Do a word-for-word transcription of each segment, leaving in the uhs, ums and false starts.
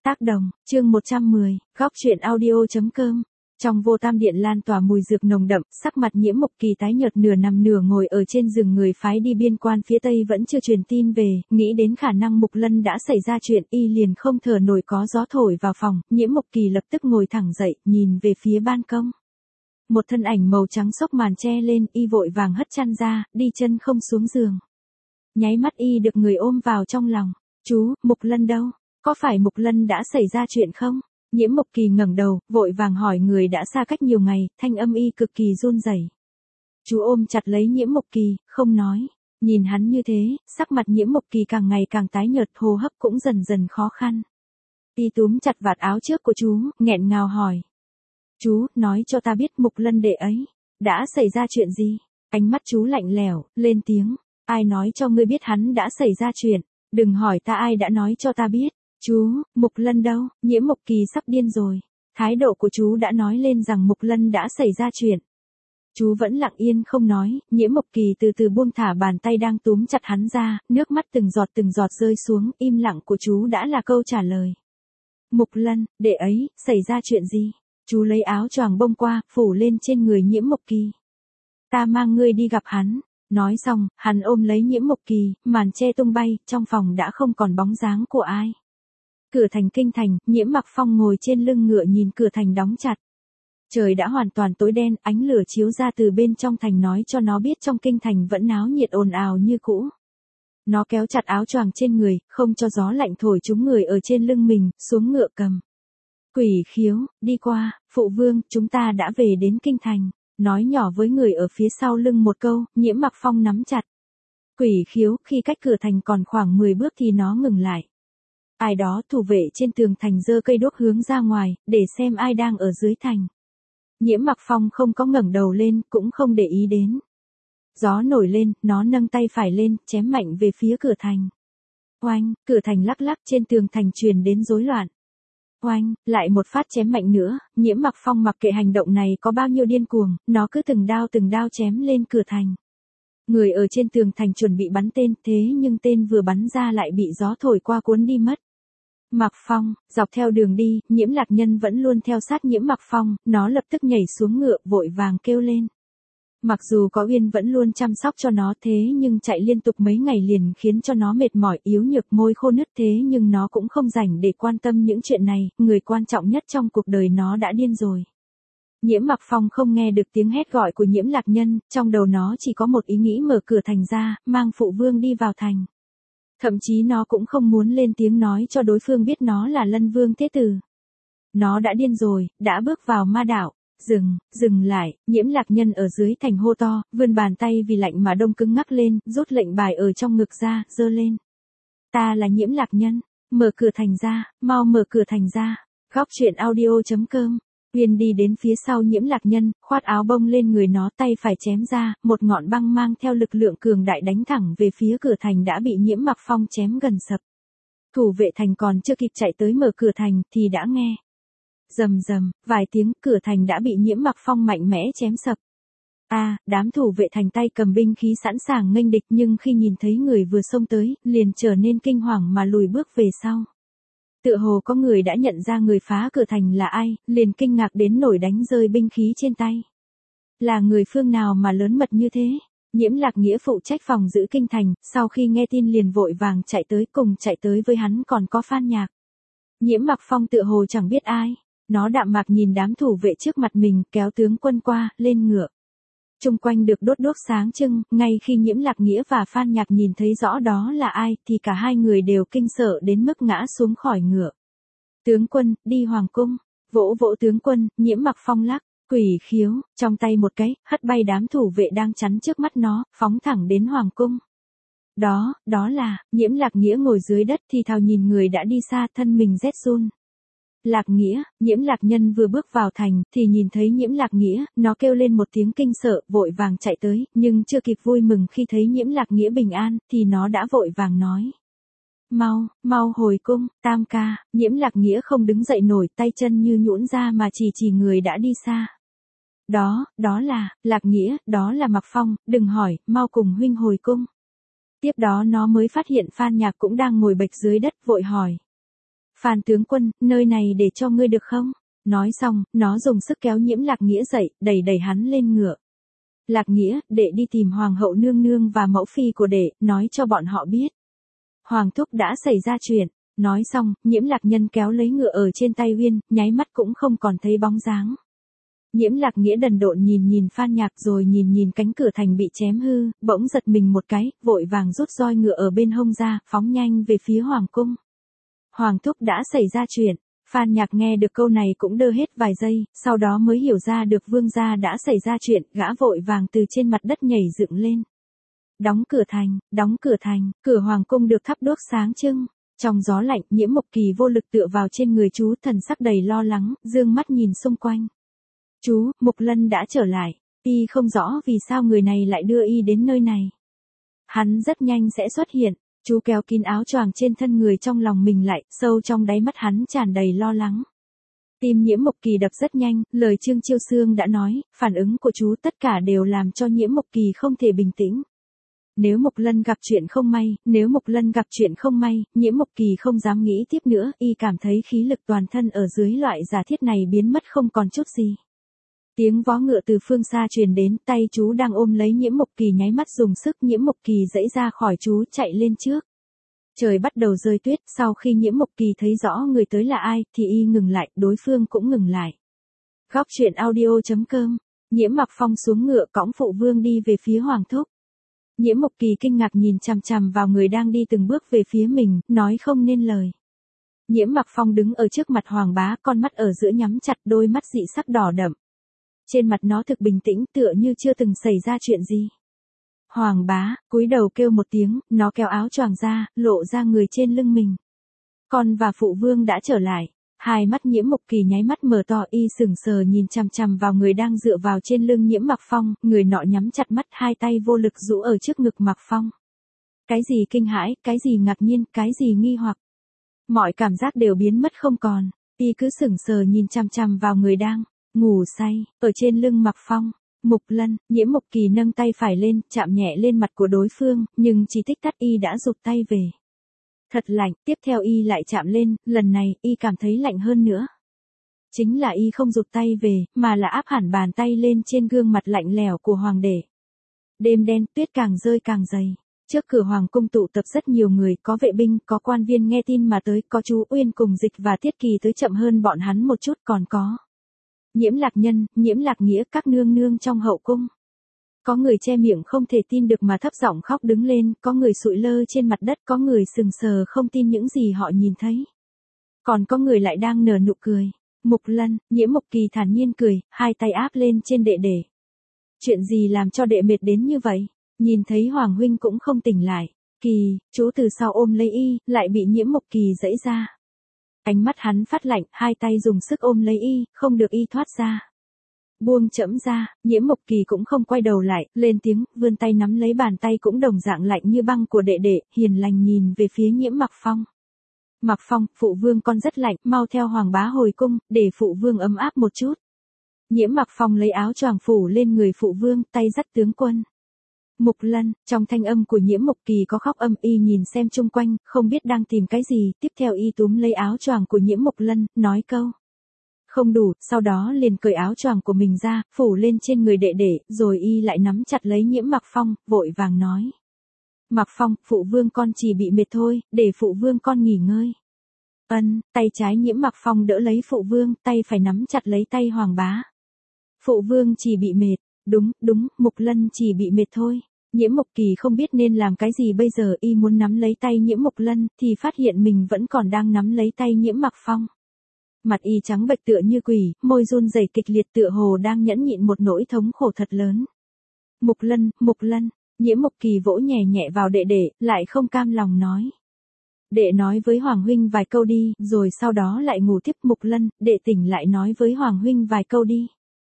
Tác đồng, chương một trăm mười, góc truyện audio.com. Trong vô tam điện lan tỏa mùi dược nồng đậm, sắc mặt Nhiễm Mộc Kỳ tái nhợt nửa nằm nửa ngồi ở trên giường, người phái đi biên quan phía Tây vẫn chưa truyền tin về, nghĩ đến khả năng Mục Lân đã xảy ra chuyện, y liền không thở nổi. Có gió thổi vào phòng, Nhiễm Mộc Kỳ lập tức ngồi thẳng dậy, nhìn về phía ban công. Một thân ảnh màu trắng xốc màn che lên, y vội vàng hất chăn ra, đi chân không xuống giường. Nháy mắt y được người ôm vào trong lòng. Chú, Mục Lân đâu? Có phải Mục Lân đã xảy ra chuyện không? Nhiễm Mộc Kỳ ngẩng đầu, vội vàng hỏi người đã xa cách nhiều ngày, thanh âm y cực kỳ run rẩy. Chú ôm chặt lấy Nhiễm Mộc Kỳ, không nói. Nhìn hắn như thế, sắc mặt Nhiễm Mộc Kỳ càng ngày càng tái nhợt, hô hấp cũng dần dần khó khăn. Y túm chặt vạt áo trước của chú, nghẹn ngào hỏi. Chú, nói cho ta biết Mục Lân đệ ấy, đã xảy ra chuyện gì? Ánh mắt chú lạnh lẽo, lên tiếng. Ai nói cho ngươi biết hắn đã xảy ra chuyện? Đừng hỏi ta ai đã nói cho ta biết. Chú, Mục Lân đâu? Nhiễm Mộc Kỳ sắp điên rồi. Thái độ của chú đã nói lên rằng Mục Lân đã xảy ra chuyện. Chú vẫn lặng yên không nói, Nhiễm Mộc Kỳ từ từ buông thả bàn tay đang túm chặt hắn ra, nước mắt từng giọt từng giọt rơi xuống, im lặng của chú đã là câu trả lời. Mục Lân, đệ ấy, xảy ra chuyện gì? Chú lấy áo choàng bông qua, phủ lên trên người Nhiễm Mộc Kỳ. Ta mang ngươi đi gặp hắn. Nói xong, hắn ôm lấy Nhiễm Mộc Kỳ, màn che tung bay, trong phòng đã không còn bóng dáng của ai. Cửa thành kinh thành, Nhiễm Mặc Phong ngồi trên lưng ngựa nhìn cửa thành đóng chặt. Trời đã hoàn toàn tối đen, ánh lửa chiếu ra từ bên trong thành nói cho nó biết trong kinh thành vẫn náo nhiệt ồn ào như cũ. Nó kéo chặt áo choàng trên người, không cho gió lạnh thổi trúng người ở trên lưng mình, xuống ngựa cầm. Quỷ Khiếu, đi qua, phụ vương, chúng ta đã về đến kinh thành. Nói nhỏ với người ở phía sau lưng một câu, Nhiễm Mặc Phong nắm chặt. Quỷ Khiếu, khi cách cửa thành còn khoảng mười bước thì nó ngừng lại. Ai đó thủ vệ trên tường thành giơ cây đuốc hướng ra ngoài, để xem ai đang ở dưới thành. Nhiễm Mặc Phong không có ngẩng đầu lên, cũng không để ý đến. Gió nổi lên, nó nâng tay phải lên, chém mạnh về phía cửa thành. Oanh, cửa thành lắc lắc, trên tường thành truyền đến rối loạn. Oanh, lại một phát chém mạnh nữa, Nhiễm Mặc Phong mặc kệ hành động này có bao nhiêu điên cuồng, nó cứ từng đao từng đao chém lên cửa thành. Người ở trên tường thành chuẩn bị bắn tên, thế nhưng tên vừa bắn ra lại bị gió thổi qua cuốn đi mất. Mặc Phong, dọc theo đường đi, Nhiễm Lạc Nhân vẫn luôn theo sát Nhiễm Mặc Phong, nó lập tức nhảy xuống ngựa, vội vàng kêu lên. Mặc dù có Uyên vẫn luôn chăm sóc cho nó, thế nhưng chạy liên tục mấy ngày liền khiến cho nó mệt mỏi, yếu nhược, môi khô nứt, thế nhưng nó cũng không rảnh để quan tâm những chuyện này, người quan trọng nhất trong cuộc đời nó đã điên rồi. Nhiễm Mặc Phong không nghe được tiếng hét gọi của Nhiễm Lạc Nhân, trong đầu nó chỉ có một ý nghĩ mở cửa thành ra, mang phụ vương đi vào thành. Thậm chí nó cũng không muốn lên tiếng nói cho đối phương biết nó là Lân Vương Thế Tử. Nó đã điên rồi, đã bước vào ma đạo. Dừng, dừng lại, Nhiễm Lạc Nhân ở dưới thành hô to, vươn bàn tay vì lạnh mà đông cứng ngắc lên, rút lệnh bài ở trong ngực ra, giơ lên. Ta là Nhiễm Lạc Nhân, mở cửa thành ra, mau mở cửa thành ra. Góc truyện audio.com. Uyên đi đến phía sau Nhiễm Lạc Nhân, khoát áo bông lên người nó, tay phải chém ra, một ngọn băng mang theo lực lượng cường đại đánh thẳng về phía cửa thành đã bị Nhiễm Mặc Phong chém gần sập. Thủ vệ thành còn chưa kịp chạy tới mở cửa thành thì đã nghe. Rầm rầm, vài tiếng, cửa thành đã bị Nhiễm Mặc Phong mạnh mẽ chém sập. A, à, đám thủ vệ thành tay cầm binh khí sẵn sàng nghênh địch, nhưng khi nhìn thấy người vừa xông tới, liền trở nên kinh hoàng mà lùi bước về sau. Tựa hồ có người đã nhận ra người phá cửa thành là ai, liền kinh ngạc đến nổi đánh rơi binh khí trên tay. Là người phương nào mà lớn mật như thế? Nhiễm Lạc Nghĩa phụ trách phòng giữ kinh thành, sau khi nghe tin liền vội vàng chạy tới, cùng chạy tới với hắn còn có Phan Nhạc. Nhiễm Mặc Phong tựa hồ chẳng biết ai. Nó đạm mạc nhìn đám thủ vệ trước mặt mình, kéo tướng quân qua, lên ngựa. Trung quanh được đốt đuốc sáng trưng, ngay khi Nhiễm Lạc Nghĩa và Phan Nhạc nhìn thấy rõ đó là ai, thì cả hai người đều kinh sợ đến mức ngã xuống khỏi ngựa. Tướng quân, đi hoàng cung. Vỗ vỗ tướng quân, Nhiễm Mặc Phong lắc. Quỷ Khiếu, trong tay một cái, hất bay đám thủ vệ đang chắn trước mắt nó, phóng thẳng đến hoàng cung. Đó, đó là, Nhiễm Lạc Nghĩa ngồi dưới đất thì thào nhìn người đã đi xa, thân mình rét run. Lạc Nghĩa, Nhiễm Lạc Nhân vừa bước vào thành, thì nhìn thấy Nhiễm Lạc Nghĩa, nó kêu lên một tiếng kinh sợ, vội vàng chạy tới, nhưng chưa kịp vui mừng khi thấy Nhiễm Lạc Nghĩa bình an, thì nó đã vội vàng nói. Mau, mau hồi cung, tam ca. Nhiễm Lạc Nghĩa không đứng dậy nổi, tay chân như nhũn ra mà chỉ chỉ người đã đi xa. Đó, đó là, Lạc Nghĩa, đó là Mặc Phong, đừng hỏi, mau cùng huynh hồi cung. Tiếp đó nó mới phát hiện Phan Nhạc cũng đang ngồi bệt dưới đất, vội hỏi. Phan tướng quân, nơi này để cho ngươi được không? Nói xong, nó dùng sức kéo Nhiễm Lạc Nghĩa dậy, đẩy đẩy hắn lên ngựa. Lạc Nghĩa, đệ đi tìm Hoàng hậu nương nương và mẫu phi của đệ, nói cho bọn họ biết. Hoàng thúc đã xảy ra chuyện. Nói xong, Nhiễm Lạc Nhân kéo lấy ngựa ở trên tay Uyên, nháy mắt cũng không còn thấy bóng dáng. Nhiễm Lạc Nghĩa đần độn nhìn nhìn Phan Nhạc rồi nhìn nhìn cánh cửa thành bị chém hư, bỗng giật mình một cái, vội vàng rút roi ngựa ở bên hông ra, phóng nhanh về phía Hoàng cung. Hoàng thúc đã xảy ra chuyện. Phan Nhạc nghe được câu này cũng đơ hết vài giây, sau đó mới hiểu ra được vương gia đã xảy ra chuyện, gã vội vàng từ trên mặt đất nhảy dựng lên. Đóng cửa thành, đóng cửa thành, cửa hoàng cung được thắp đốt sáng trưng. Trong gió lạnh, Nhiễm Mộc Kỳ vô lực tựa vào trên người chú, thần sắc đầy lo lắng, dương mắt nhìn xung quanh. Chú, Mục Lân đã trở lại, y không rõ vì sao người này lại đưa y đến nơi này. Hắn rất nhanh sẽ xuất hiện. Chú kéo kín áo choàng trên thân người trong lòng mình lại, sâu trong đáy mắt hắn tràn đầy lo lắng. Tim Nhiễm Mộc Kỳ đập rất nhanh, lời Trương Chiêu Sương đã nói, phản ứng của chú tất cả đều làm cho Nhiễm Mộc Kỳ không thể bình tĩnh. Nếu Mộc Lân gặp chuyện không may, nếu Mộc Lân gặp chuyện không may, Nhiễm Mộc Kỳ không dám nghĩ tiếp nữa, y cảm thấy khí lực toàn thân ở dưới loại giả thiết này biến mất không còn chút gì. Tiếng vó ngựa từ phương xa truyền đến, tay chú đang ôm lấy Nhiễm Mộc Kỳ nháy mắt dùng sức, Nhiễm Mộc Kỳ giãy ra khỏi chú, chạy lên trước. Trời bắt đầu rơi tuyết, sau khi Nhiễm Mộc Kỳ thấy rõ người tới là ai, thì y ngừng lại, đối phương cũng ngừng lại. Góc truyện audio chấm com, Nhiễm Mặc Phong xuống ngựa cõng phụ vương đi về phía Hoàng thúc. Nhiễm Mộc Kỳ kinh ngạc nhìn chằm chằm vào người đang đi từng bước về phía mình, nói không nên lời. Nhiễm Mặc Phong đứng ở trước mặt Hoàng bá, con mắt ở giữa nhắm chặt, đôi mắt dị sắc đỏ đậm. Trên mặt nó thực bình tĩnh, tựa như chưa từng xảy ra chuyện gì. Hoàng bá, cúi đầu kêu một tiếng, nó kéo áo choàng ra, lộ ra người trên lưng mình. Con và phụ vương đã trở lại. Hai mắt Nhiễm Mộc Kỳ nháy mắt mở to, y sững sờ nhìn chằm chằm vào người đang dựa vào trên lưng Nhiễm Mặc Phong, người nọ nhắm chặt mắt, hai tay vô lực rũ ở trước ngực Mặc Phong. Cái gì kinh hãi, cái gì ngạc nhiên, cái gì nghi hoặc. Mọi cảm giác đều biến mất không còn, y cứ sững sờ nhìn chằm chằm vào người đang ngủ say, ở trên lưng Mặc Phong. Mục Lân, Nhiễm Mộc Kỳ nâng tay phải lên, chạm nhẹ lên mặt của đối phương, nhưng chỉ tích tắc y đã rụt tay về. Thật lạnh, tiếp theo y lại chạm lên, lần này, y cảm thấy lạnh hơn nữa. Chính là y không rụt tay về, mà là áp hẳn bàn tay lên trên gương mặt lạnh lẽo của hoàng đế. Đêm đen, tuyết càng rơi càng dày. Trước cửa hoàng cung tụ tập rất nhiều người, có vệ binh, có quan viên nghe tin mà tới, có chú Uyên cùng Dịch và Tiết Kỳ tới chậm hơn bọn hắn một chút, còn có Nhiễm Lạc Nhân, Nhiễm Lạc Nghĩa, các nương nương trong hậu cung. Có người che miệng không thể tin được mà thấp giọng khóc đứng lên, có người sụi lơ trên mặt đất, có người sừng sờ không tin những gì họ nhìn thấy. Còn có người lại đang nở nụ cười. Mục Lân, Nhiễm Mộc Kỳ thản nhiên cười, hai tay áp lên trên đệ đệ. Chuyện gì làm cho đệ mệt đến như vậy? Nhìn thấy Hoàng huynh cũng không tỉnh lại. Kỳ, chú từ sau ôm lấy y, lại bị Nhiễm Mộc Kỳ giãy ra. Ánh mắt hắn phát lạnh, hai tay dùng sức ôm lấy y, không được y thoát ra. Buông chẫm ra, Nhiễm Mộc Kỳ cũng không quay đầu lại, lên tiếng, vươn tay nắm lấy bàn tay cũng đồng dạng lạnh như băng của đệ đệ, hiền lành nhìn về phía Nhiễm Mặc Phong. Mặc Phong, phụ vương con rất lạnh, mau theo Hoàng bá hồi cung, để phụ vương ấm áp một chút. Nhiễm Mặc Phong lấy áo choàng phủ lên người phụ vương, tay dắt tướng quân. Mục Lân, trong thanh âm của Nhiễm Mộc Kỳ có khóc âm, y nhìn xem chung quanh, không biết đang tìm cái gì, tiếp theo y túm lấy áo choàng của Nhiễm Mộc Lân, nói câu không đủ, sau đó liền cởi áo choàng của mình ra, phủ lên trên người đệ đệ, rồi y lại nắm chặt lấy Nhiễm Mặc Phong, vội vàng nói. Mặc Phong, phụ vương con chỉ bị mệt thôi, để phụ vương con nghỉ ngơi. Ân, tay trái Nhiễm Mặc Phong đỡ lấy phụ vương, tay phải nắm chặt lấy tay Hoàng bá. Phụ vương chỉ bị mệt, đúng, đúng, Mục Lân chỉ bị mệt thôi. Nhiễm Mộc Kỳ không biết nên làm cái gì bây giờ, y muốn nắm lấy tay Nhiễm Mộc Lân, thì phát hiện mình vẫn còn đang nắm lấy tay Nhiễm Mặc Phong. Mặt y trắng bệch tựa như quỷ, môi run rẩy kịch liệt tựa hồ đang nhẫn nhịn một nỗi thống khổ thật lớn. Mục Lân, Mục Lân, Nhiễm Mộc Kỳ vỗ nhẹ nhẹ vào đệ đệ, lại không cam lòng nói. Đệ nói với Hoàng huynh vài câu đi, rồi sau đó lại ngủ tiếp. Mục Lân, đệ tỉnh lại nói với Hoàng huynh vài câu đi.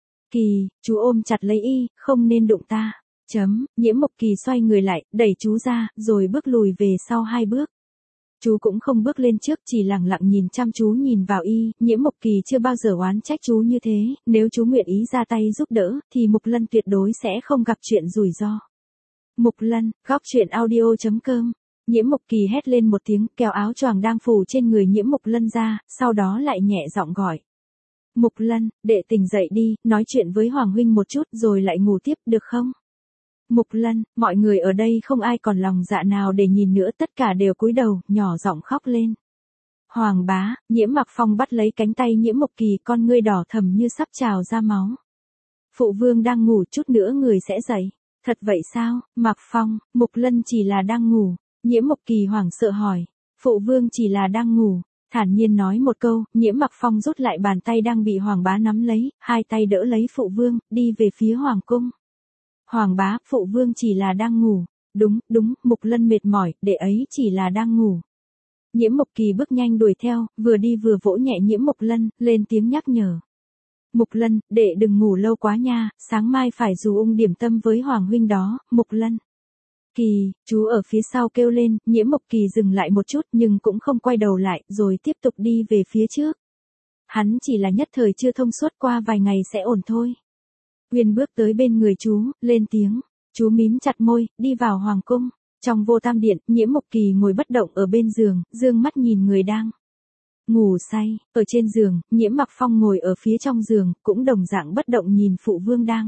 Kỳ, chú ôm chặt lấy y, không nên đụng ta. Chấm, Nhiễm Mộc Kỳ xoay người lại, đẩy chú ra, rồi bước lùi về sau hai bước. Chú cũng không bước lên trước, chỉ lặng lặng nhìn chăm chú nhìn vào y, Nhiễm Mộc Kỳ chưa bao giờ oán trách chú như thế, nếu chú nguyện ý ra tay giúp đỡ, thì Mục Lân tuyệt đối sẽ không gặp chuyện rủi ro. Mục Lân, góc truyện audio chấm com Nhiễm Mộc Kỳ hét lên một tiếng, kéo áo choàng đang phủ trên người Nhiễm Mộc Lân ra, sau đó lại nhẹ giọng gọi. Mộc Lân, đệ tỉnh dậy đi, nói chuyện với Hoàng huynh một chút rồi lại ngủ tiếp được không? Mộc Lân, mọi người ở đây không ai còn lòng dạ nào để nhìn nữa, tất cả đều cúi đầu, nhỏ giọng khóc lên. Hoàng bá, Nhiễm Mặc Phong bắt lấy cánh tay Nhiễm Mộc Kỳ, con ngươi đỏ thẫm như sắp trào ra máu. Phụ vương đang ngủ, chút nữa người sẽ dậy. Thật vậy sao? Mặc Phong, Mộc Lân chỉ là đang ngủ. Nhiễm Mộc Kỳ hoảng sợ hỏi. Phụ vương chỉ là đang ngủ. Thản nhiên nói một câu, Nhiễm Mặc Phong rút lại bàn tay đang bị Hoàng bá nắm lấy, hai tay đỡ lấy phụ vương, đi về phía Hoàng cung. Hoàng bá, phụ vương chỉ là đang ngủ. Đúng, đúng, Mộc Lân mệt mỏi, đệ ấy chỉ là đang ngủ. Nhiễm Mộc Kỳ bước nhanh đuổi theo, vừa đi vừa vỗ nhẹ Nhiễm Mộc Lân, lên tiếng nhắc nhở. Mộc Lân, đệ đừng ngủ lâu quá nha, sáng mai phải dù ung điểm tâm với Hoàng huynh đó, Mộc Lân. Kỳ, chú ở phía sau kêu lên, Nhiễm Mộc Kỳ dừng lại một chút nhưng cũng không quay đầu lại, rồi tiếp tục đi về phía trước. Hắn chỉ là nhất thời chưa thông suốt, qua vài ngày sẽ ổn thôi. Uyên bước tới bên người chú, lên tiếng, chú mím chặt môi, đi vào Hoàng cung. Trong Vô Tam Điện, Nhiễm Mộc Kỳ ngồi bất động ở bên giường, dương mắt nhìn người đang ngủ say. Ở trên giường, Nhiễm Mặc Phong ngồi ở phía trong giường, cũng đồng dạng bất động nhìn phụ vương đang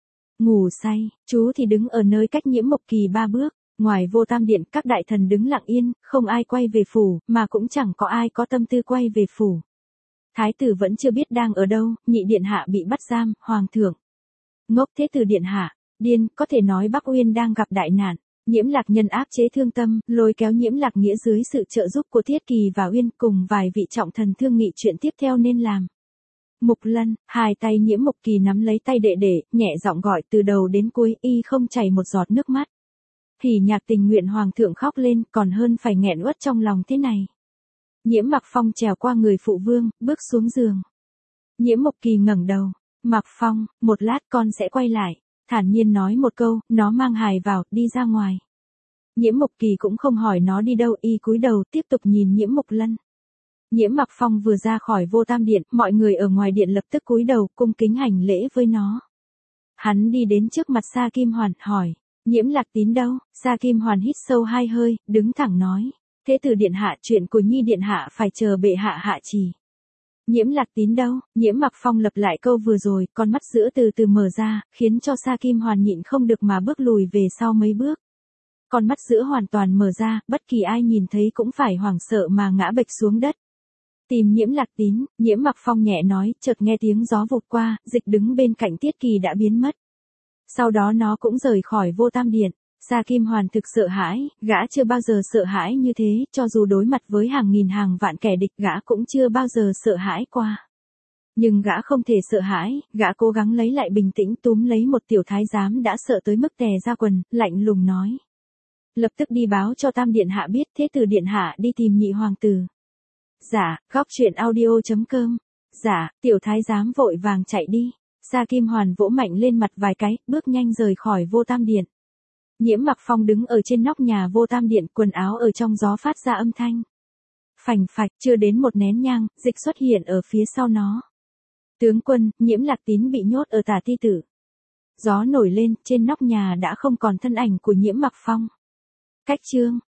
ngủ say. Chú thì đứng ở nơi cách Nhiễm Mộc Kỳ ba bước. Ngoài Vô Tam Điện, các đại thần đứng lặng yên, không ai quay về phủ, mà cũng chẳng có ai có tâm tư quay về phủ. Thái tử vẫn chưa biết đang ở đâu, nhị điện hạ bị bắt giam, hoàng thượng. Ngốc thế tử điện hạ, điên, có thể nói Bắc Uyên đang gặp đại nạn. Nhiễm Lạc Nhân áp chế thương tâm, lôi kéo Nhiễm Lạc Nghĩa dưới sự trợ giúp của Thiết Kỳ và Uyên cùng vài vị trọng thần thương nghị chuyện tiếp theo nên làm. Mộc Lân, hai tay Nhiễm Mộc Kỳ nắm lấy tay đệ đệ, nhẹ giọng gọi từ đầu đến cuối, y không chảy một giọt nước mắt. Hỉ nhạc tình nguyện hoàng thượng khóc lên, còn hơn phải nghẹn uất trong lòng thế này. Nhiễm Mặc Phong trèo qua người phụ vương, bước xuống giường. Nhiễm Mộc Kỳ ngẩng đầu, Mặc Phong, một lát con sẽ quay lại. Thản nhiên nói một câu, nó mang hài vào, đi ra ngoài. Nhiễm Mộc Kỳ cũng không hỏi nó đi đâu, y cúi đầu tiếp tục nhìn Nhiễm Mộc Lân. Nhiễm Mặc Phong vừa ra khỏi Vô Tam Điện, mọi người ở ngoài điện lập tức cúi đầu, cung kính hành lễ với nó. Hắn đi đến trước mặt Sa Kim Hoàn, hỏi, Nhiễm Lạc Tín đâu? Sa Kim Hoàn hít sâu hai hơi, đứng thẳng nói, thế tử điện hạ, chuyện của Nhi điện hạ phải chờ bệ hạ hạ chỉ. Nhiễm Lạc Tín đâu? Nhiễm Mặc Phong lặp lại câu vừa rồi, con mắt giữa từ từ mở ra, khiến cho Sa Kim Hoàn nhịn không được mà bước lùi về sau mấy bước. Con mắt giữa hoàn toàn mở ra, bất kỳ ai nhìn thấy cũng phải hoảng sợ mà ngã bệch xuống đất. Tìm Nhiễm Lạc Tín, Nhiễm Mặc Phong nhẹ nói, chợt nghe tiếng gió vụt qua, Dịch đứng bên cạnh Tiết Kỳ đã biến mất. Sau đó nó cũng rời khỏi Vô Tam Điện. Sa Kim Hoàn thực sợ hãi, gã chưa bao giờ sợ hãi như thế, cho dù đối mặt với hàng nghìn hàng vạn kẻ địch gã cũng chưa bao giờ sợ hãi qua. Nhưng gã không thể sợ hãi, gã cố gắng lấy lại bình tĩnh, túm lấy một tiểu thái giám đã sợ tới mức tè ra quần, lạnh lùng nói. Lập tức đi báo cho Tam Điện hạ biết, thế tử điện hạ đi tìm nhị hoàng tử. Dạ, góc truyện audio chấm com. Dạ, tiểu thái giám vội vàng chạy đi. Sa Kim Hoàn vỗ mạnh lên mặt vài cái, bước nhanh rời khỏi Vô Tam Điện. Nhiễm Mặc Phong đứng ở trên nóc nhà Vô Tam Điện, quần áo ở trong gió phát ra âm thanh. Phành phạch, chưa đến một nén nhang, Dịch xuất hiện ở phía sau nó. Tướng quân, Nhiễm Lạc Tín bị nhốt ở Tả Ti Tử. Gió nổi lên, trên nóc nhà đã không còn thân ảnh của Nhiễm Mặc Phong. Cách chương